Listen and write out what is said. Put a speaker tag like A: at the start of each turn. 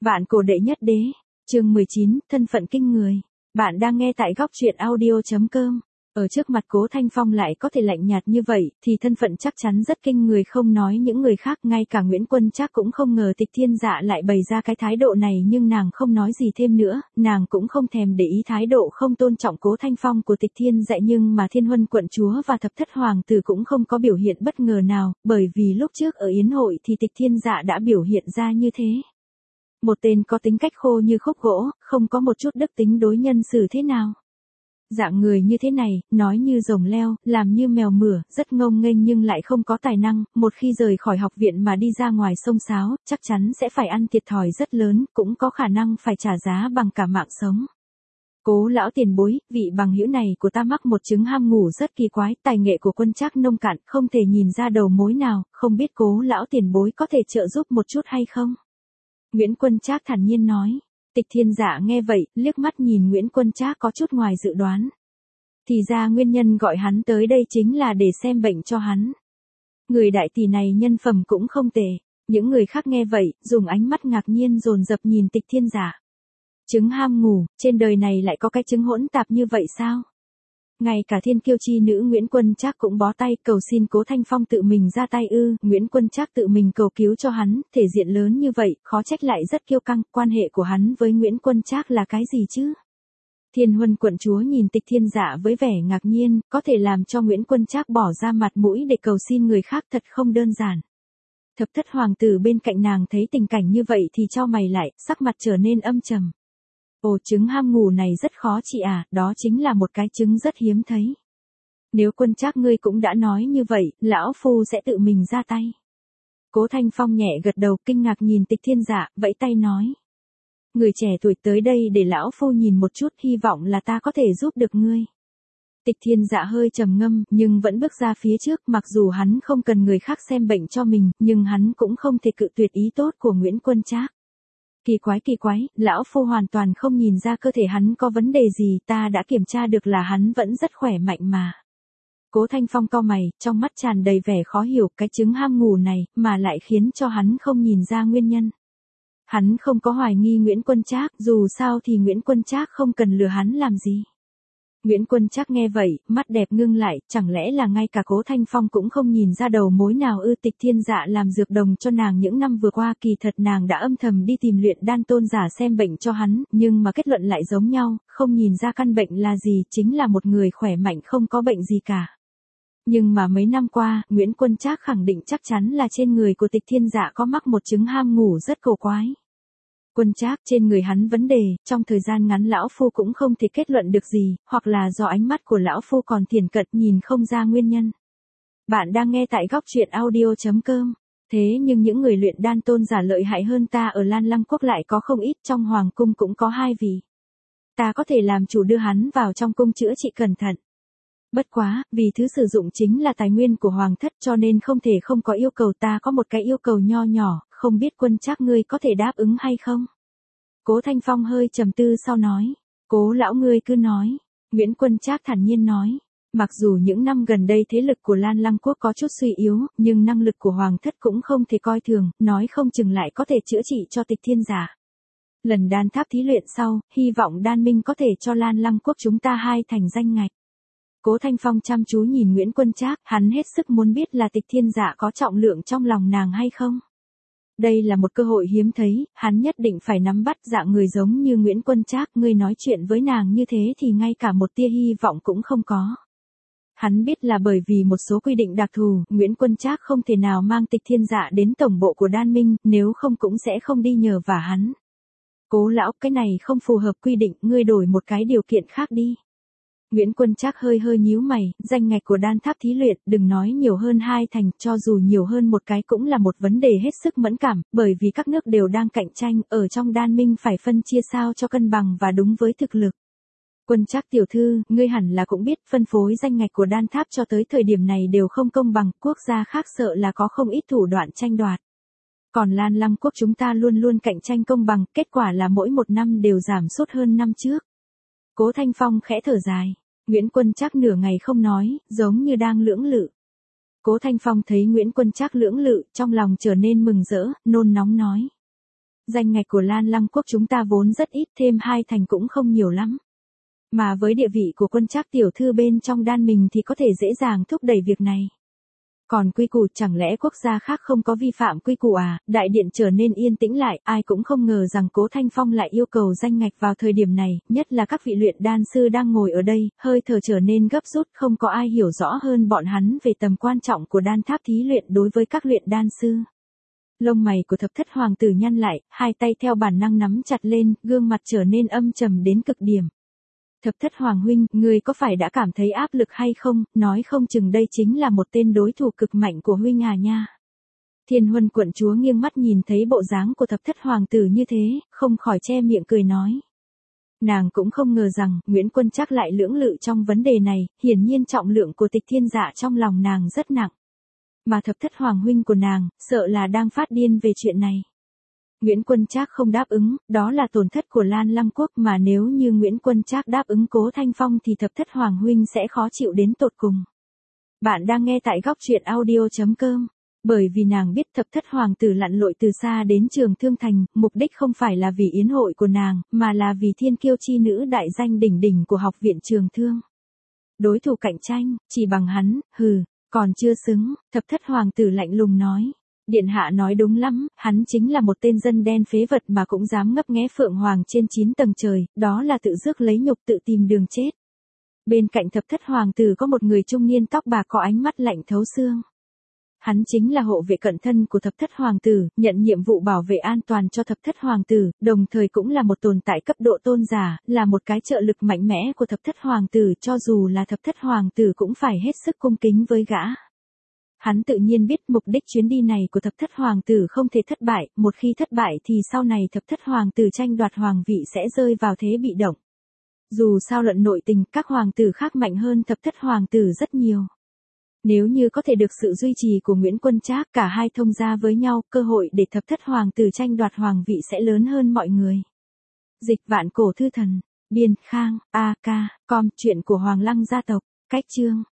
A: Vạn cổ đệ nhất đế, chương 19, thân phận kinh người. Bạn đang nghe tại góc truyện audio.com. Ở trước mặt Cố Thanh Phong lại có thể lạnh nhạt như vậy, thì thân phận chắc chắn rất kinh người, không nói những người khác, ngay cả Nguyễn Quân Trác cũng không ngờ Tịch Thiên Dạ lại bày ra cái thái độ này, nhưng nàng không nói gì thêm nữa, nàng cũng không thèm để ý thái độ không tôn trọng Cố Thanh Phong của Tịch Thiên Dạ, nhưng mà Thiên Huân quận chúa và Thập Thất hoàng tử cũng không có biểu hiện bất ngờ nào, bởi vì lúc trước ở yến hội thì Tịch Thiên Dạ đã biểu hiện ra như thế. Một tên có tính cách khô như khúc gỗ, không có một chút đức tính đối nhân xử thế nào. Dạng người như thế này, nói như rồng leo, làm như mèo mửa, rất ngông nghênh nhưng lại không có tài năng, một khi rời khỏi học viện mà đi ra ngoài xông xáo, chắc chắn sẽ phải ăn thiệt thòi rất lớn, cũng có khả năng phải trả giá bằng cả mạng sống. Cố lão tiền bối, vị bằng hữu này của ta mắc một chứng ham ngủ rất kỳ quái, tài nghệ của Quân Trác nông cạn, không thể nhìn ra đầu mối nào, không biết Cố lão tiền bối có thể trợ giúp một chút hay không? Nguyễn Quân Trác thản nhiên nói. Tịch Thiên Dạ nghe vậy, liếc mắt nhìn Nguyễn Quân Trác có chút ngoài dự đoán. Thì ra nguyên nhân gọi hắn tới đây chính là để xem bệnh cho hắn. Người đại tỷ này nhân phẩm cũng không tệ. Những người khác nghe vậy, dùng ánh mắt ngạc nhiên dồn dập nhìn Tịch Thiên Dạ. Chứng ham ngủ, trên đời này lại có cái chứng hỗn tạp như vậy sao? Ngay cả thiên kiêu chi nữ Nguyễn Quân Trác cũng bó tay, cầu xin Cố Thanh Phong tự mình ra tay ư? Nguyễn Quân Trác tự mình cầu cứu cho hắn, thể diện lớn như vậy, khó trách lại rất kiêu căng, quan hệ của hắn với Nguyễn Quân Trác là cái gì chứ? Thiên Huân quận chúa nhìn Tịch Thiên Dạ với vẻ ngạc nhiên, có thể làm cho Nguyễn Quân Trác bỏ ra mặt mũi để cầu xin người khác thật không đơn giản. Thập Thất hoàng tử bên cạnh nàng thấy tình cảnh như vậy thì chau mày lại, sắc mặt trở nên âm trầm. Ồ, chứng ham ngủ này rất khó trị à, đó chính là một cái chứng rất hiếm thấy. Nếu Quân Trác ngươi cũng đã nói như vậy, lão phu sẽ tự mình ra tay. Cố Thanh Phong nhẹ gật đầu, kinh ngạc nhìn Tịch Thiên Dạ, vẫy tay nói. Người trẻ tuổi tới đây để lão phu nhìn một chút, hy vọng là ta có thể giúp được ngươi. Tịch Thiên Dạ hơi trầm ngâm, nhưng vẫn bước ra phía trước, mặc dù hắn không cần người khác xem bệnh cho mình, nhưng hắn cũng không thể cự tuyệt ý tốt của Nguyễn Quân Trác. Kỳ quái, lão phu hoàn toàn không nhìn ra cơ thể hắn có vấn đề gì, ta đã kiểm tra được là hắn vẫn rất khỏe mạnh mà. Cố Thanh Phong cau mày, trong mắt tràn đầy vẻ khó hiểu, cái chứng ham ngủ này, mà lại khiến cho hắn không nhìn ra nguyên nhân. Hắn không có hoài nghi Nguyễn Quân Trác, dù sao thì Nguyễn Quân Trác không cần lừa hắn làm gì. Nguyễn Quân Trác nghe vậy, mắt đẹp ngưng lại, chẳng lẽ là ngay cả Cố Thanh Phong cũng không nhìn ra đầu mối nào ư? Tịch Thiên Dạ làm dược đồng cho nàng những năm vừa qua, kỳ thật nàng đã âm thầm đi tìm luyện đan tôn giả xem bệnh cho hắn, nhưng mà kết luận lại giống nhau, không nhìn ra căn bệnh là gì, chính là một người khỏe mạnh không có bệnh gì cả. Nhưng mà mấy năm qua, Nguyễn Quân Trác khẳng định chắc chắn là trên người của Tịch Thiên Dạ có mắc một chứng ham ngủ rất cổ quái. Quân Trác, trên người hắn vấn đề, trong thời gian ngắn lão phu cũng không thể kết luận được gì, hoặc là do ánh mắt của lão phu còn thiển cận nhìn không ra nguyên nhân. Bạn đang nghe tại góc truyện audio.com. Thế nhưng những người luyện đan tôn giả lợi hại hơn ta ở Lan Lăng Quốc lại có không ít, trong hoàng cung cũng có 2 vị. Ta có thể làm chủ đưa hắn vào trong cung chữa trị cẩn thận. Bất quá, vì thứ sử dụng chính là tài nguyên của hoàng thất cho nên không thể không có yêu cầu, ta có một cái yêu cầu nho nhỏ, không biết Quân Trác ngươi có thể đáp ứng hay không? Cố Thanh Phong hơi trầm tư sau nói. Cố lão ngươi cứ nói. Nguyễn Quân Trác thản nhiên nói. Mặc dù những năm gần đây thế lực của Lan Lăng Quốc có chút suy yếu, nhưng năng lực của hoàng thất cũng không thể coi thường, nói không chừng lại có thể chữa trị cho Tịch Thiên Dạ. Lần đan tháp thí luyện sau, hy vọng đan minh có thể cho Lan Lăng Quốc chúng ta 2 thành danh ngạch. Cố Thanh Phong chăm chú nhìn Nguyễn Quân Trác, hắn hết sức muốn biết là Tịch Thiên Dạ có trọng lượng trong lòng nàng hay không. Đây là một cơ hội hiếm thấy, hắn nhất định phải nắm bắt. Dạng người giống như Nguyễn Quân Trác, ngươi nói chuyện với nàng như thế thì ngay cả một tia hy vọng cũng không có. Hắn biết là bởi vì một số quy định đặc thù, Nguyễn Quân Trác không thể nào mang Tịch Thiên Dạ đến tổng bộ của đan minh, nếu không cũng sẽ không đi nhờ vả hắn. Cố lão, cái này không phù hợp quy định, ngươi đổi một cái điều kiện khác đi. Nguyễn Quân Trác hơi nhíu mày, danh ngạch của đan tháp thí luyện, đừng nói nhiều hơn 2 thành, cho dù nhiều hơn một cái cũng là một vấn đề hết sức mẫn cảm, bởi vì các nước đều đang cạnh tranh, ở trong đan minh phải phân chia sao cho cân bằng và đúng với thực lực. Quân Trác tiểu thư, ngươi hẳn là cũng biết, phân phối danh ngạch của đan tháp cho tới thời điểm này đều không công bằng, quốc gia khác sợ là có không ít thủ đoạn tranh đoạt. Còn Lan Lăng Quốc chúng ta luôn luôn cạnh tranh công bằng, kết quả là mỗi một năm đều giảm sút hơn năm trước. Cố Thanh Phong khẽ thở dài. Nguyễn Quân Trác nửa ngày không nói, giống như đang lưỡng lự. Cố Thanh Phong thấy Nguyễn Quân Trác lưỡng lự, trong lòng trở nên mừng rỡ, nôn nóng nói. Danh ngạch của Lan Lăng quốc chúng ta vốn rất ít, thêm 2 thành cũng không nhiều lắm. Mà với địa vị của Quân Trác tiểu thư bên trong đan mình thì có thể dễ dàng thúc đẩy việc này. Còn quy củ, chẳng lẽ quốc gia khác không có vi phạm quy củ à? Đại điện trở nên yên tĩnh lại, ai cũng không ngờ rằng Cố Thanh Phong lại yêu cầu danh ngạch vào thời điểm này, nhất là các vị luyện đan sư đang ngồi ở đây, hơi thở trở nên gấp rút, không có ai hiểu rõ hơn bọn hắn về tầm quan trọng của đan tháp thí luyện đối với các luyện đan sư. Lông mày của Thập Thất Hoàng tử nhăn lại, hai tay theo bản năng nắm chặt lên, gương mặt trở nên âm trầm đến cực điểm. Thập Thất Hoàng huynh, người có phải đã cảm thấy áp lực hay không, nói không chừng đây chính là một tên đối thủ cực mạnh của huynh à nha. Thiên Huân quận chúa nghiêng mắt nhìn thấy bộ dáng của Thập Thất Hoàng tử như thế, không khỏi che miệng cười nói. Nàng cũng không ngờ rằng Nguyễn Quân Trác lại lưỡng lự trong vấn đề này, hiển nhiên trọng lượng của Tịch Thiên Dạ trong lòng nàng rất nặng. Mà Thập Thất Hoàng huynh của nàng, sợ là đang phát điên về chuyện này. Nguyễn Quân Trác không đáp ứng, đó là tổn thất của Lan Lăng quốc, mà nếu như Nguyễn Quân Trác đáp ứng Cố Thanh Phong thì Thập Thất Hoàng huynh sẽ khó chịu đến tột cùng. Bạn đang nghe tại góc truyện audio.com. Bởi vì nàng biết Thập Thất Hoàng tử lặn lội từ xa đến Trường Thương Thành, mục đích không phải là vì yến hội của nàng, mà là vì thiên kiêu chi nữ đại danh đỉnh đỉnh của học viện Trường Thương. Đối thủ cạnh tranh, chỉ bằng hắn, còn chưa xứng, Thập Thất Hoàng tử lạnh lùng nói. Điện hạ nói đúng lắm, hắn chính là một tên dân đen phế vật mà cũng dám ngấp nghé Phượng Hoàng trên 9 tầng trời, đó là tự rước lấy nhục, tự tìm đường chết. Bên cạnh Thập Thất Hoàng tử có một người trung niên tóc bạc có ánh mắt lạnh thấu xương. Hắn chính là hộ vệ cận thân của Thập Thất Hoàng tử, nhận nhiệm vụ bảo vệ an toàn cho Thập Thất Hoàng tử, đồng thời cũng là một tồn tại cấp độ tôn giả, là một cái trợ lực mạnh mẽ của Thập Thất Hoàng tử, cho dù là Thập Thất Hoàng tử cũng phải hết sức cung kính với gã. Hắn tự nhiên biết mục đích chuyến đi này của Thập Thất Hoàng tử không thể thất bại, một khi thất bại thì sau này Thập Thất Hoàng tử tranh đoạt hoàng vị sẽ rơi vào thế bị động. Dù sao luận nội tình, các hoàng tử khác mạnh hơn Thập Thất Hoàng tử rất nhiều. Nếu như có thể được sự duy trì của Nguyễn Quân Trác, cả hai thông gia với nhau, cơ hội để Thập Thất Hoàng tử tranh đoạt hoàng vị sẽ lớn hơn mọi người. Dịch Vạn Cổ Thư Thần, Biên Khang, AK, Com, chuyện của Hoàng Lăng gia tộc, cách chương.